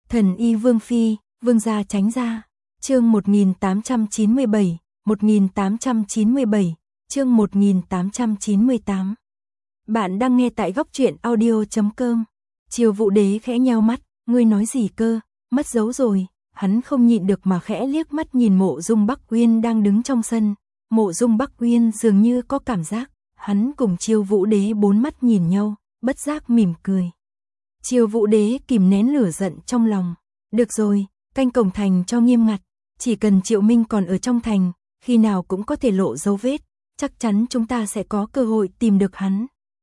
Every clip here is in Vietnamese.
Thần y Vương Phi, Vương gia tránh ra. Chương 1897, 1897, chương 1898. Bạn đang nghe tại góc truyện audio.com. Triều Vũ Đế khẽ nheo mắt, ngươi nói gì cơ, mất dấu rồi. Hắn không nhịn được mà khẽ liếc mắt nhìn Mộ Dung Bắc Uyên đang đứng trong sân. Mộ Dung Bắc Uyên dường như có cảm giác, hắn cùng Triều Vũ Đế bốn mắt nhìn nhau, bất giác mỉm cười. Triều Vũ Đế kìm nén lửa giận trong lòng. Được rồi, canh cổng thành cho nghiêm ngặt, chỉ cần Triệu Minh còn ở trong thành, khi nào cũng có thể lộ dấu vết, chắc chắn chúng ta sẽ có cơ hội tìm được hắn.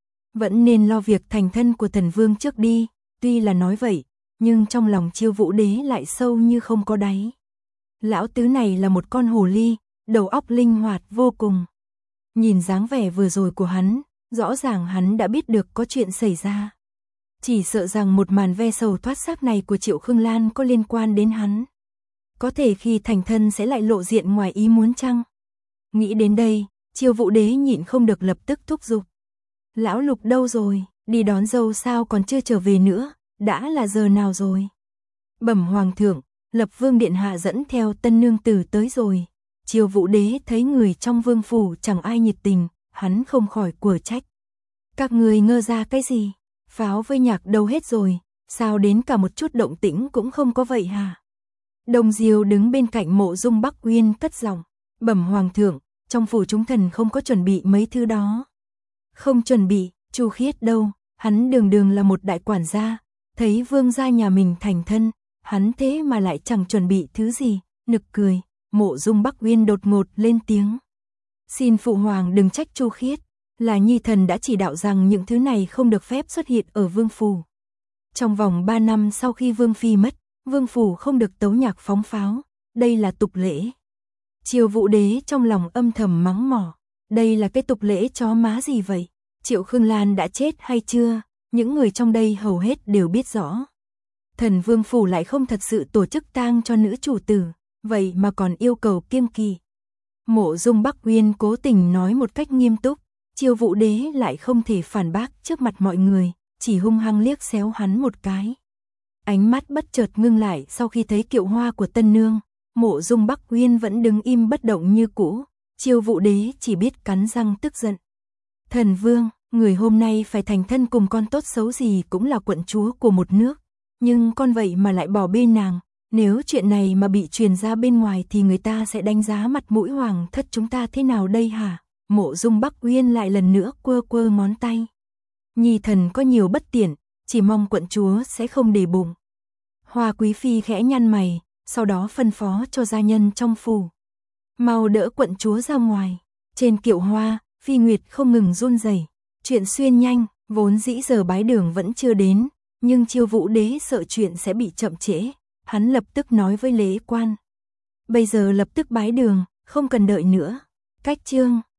Vẫn nên lo việc thành thân của Thần Vương trước đi, tuy là nói vậy, nhưng trong lòng Triều Vũ Đế lại sâu như không có đáy. Lão tứ này là một con hồ ly, đầu óc linh hoạt vô cùng. Nhìn dáng vẻ vừa rồi của hắn, rõ ràng hắn đã biết được có chuyện xảy ra. Chỉ sợ rằng một màn ve sầu thoát xác này của Triệu Khương Lan có liên quan đến hắn. Có thể khi thành thân sẽ lại lộ diện ngoài ý muốn chăng? Nghĩ đến đây, Triều Vũ Đế nhịn không được lập tức thúc giục. Lão Lục đâu rồi, đi đón dâu sao còn chưa trở về nữa, đã là giờ nào rồi? Bẩm Hoàng thượng, Lập Vương Điện Hạ dẫn theo tân nương tử tới rồi. Triều Vũ Đế thấy người trong vương phủ chẳng ai nhiệt tình, hắn không khỏi quở trách. Các người ngơ ra cái gì? Pháo với nhạc đâu hết rồi, sao đến cả một chút động tĩnh cũng không có vậy hả? Đồng Diêu đứng bên cạnh Mộ Dung Bắc Uyên cất giọng, bẩm Hoàng thượng, trong phủ chúng thần không có chuẩn bị mấy thứ đó. Không chuẩn bị, Chu Khiết đâu, hắn đường đường là một đại quản gia, thấy vương gia nhà mình thành thân, hắn thế mà lại chẳng chuẩn bị thứ gì, nực cười. Mộ Dung Bắc Uyên đột ngột lên tiếng. Xin phụ hoàng đừng trách Chu Khiết, là nhi thần đã chỉ đạo rằng những thứ này không được phép xuất hiện ở vương phủ. Trong vòng 3 năm sau khi vương phi mất, vương phủ không được tấu nhạc phóng pháo, đây là tục lễ. Triều Vũ Đế trong lòng âm thầm mắng mỏ, đây là cái tục lễ chó má gì vậy? Triệu Khương Lan đã chết hay chưa? Những người trong đây hầu hết đều biết rõ. Thần vương phủ lại không thật sự tổ chức tang cho nữ chủ tử, vậy mà còn yêu cầu kiêng kỵ. Mộ Dung Bắc Uyên cố tình nói một cách nghiêm túc, Triều Vũ Đế lại không thể phản bác trước mặt mọi người, chỉ hung hăng liếc xéo hắn một cái. Ánh mắt bất chợt ngưng lại sau khi thấy kiệu hoa của tân nương, Mộ Dung Bắc Uyên vẫn đứng im bất động như cũ, Triều Vũ Đế chỉ biết cắn răng tức giận. Thần Vương, người hôm nay phải thành thân cùng con tốt xấu gì cũng là quận chúa của một nước, nhưng con vậy mà lại bỏ bê nàng. Nếu chuyện này mà bị truyền ra bên ngoài thì người ta sẽ đánh giá mặt mũi hoàng thất chúng ta thế nào đây hả? Mộ Dung Bắc Uyên lại lần nữa quơ quơ ngón tay. Nhi thần có nhiều bất tiện, chỉ mong quận chúa sẽ không để bụng. Hoa Quý Phi khẽ nhăn mày, sau đó phân phó cho gia nhân trong phủ. Mau đỡ quận chúa ra ngoài. Trên kiệu hoa, Phi Nguyệt không ngừng run rẩy. Chuyện xuyên nhanh, vốn dĩ giờ bái đường vẫn chưa đến, nhưng Triều Vũ Đế sợ chuyện sẽ bị chậm trễ. Hắn lập tức nói với lễ quan. Bây giờ lập tức bái đường, không cần đợi nữa. Cách chương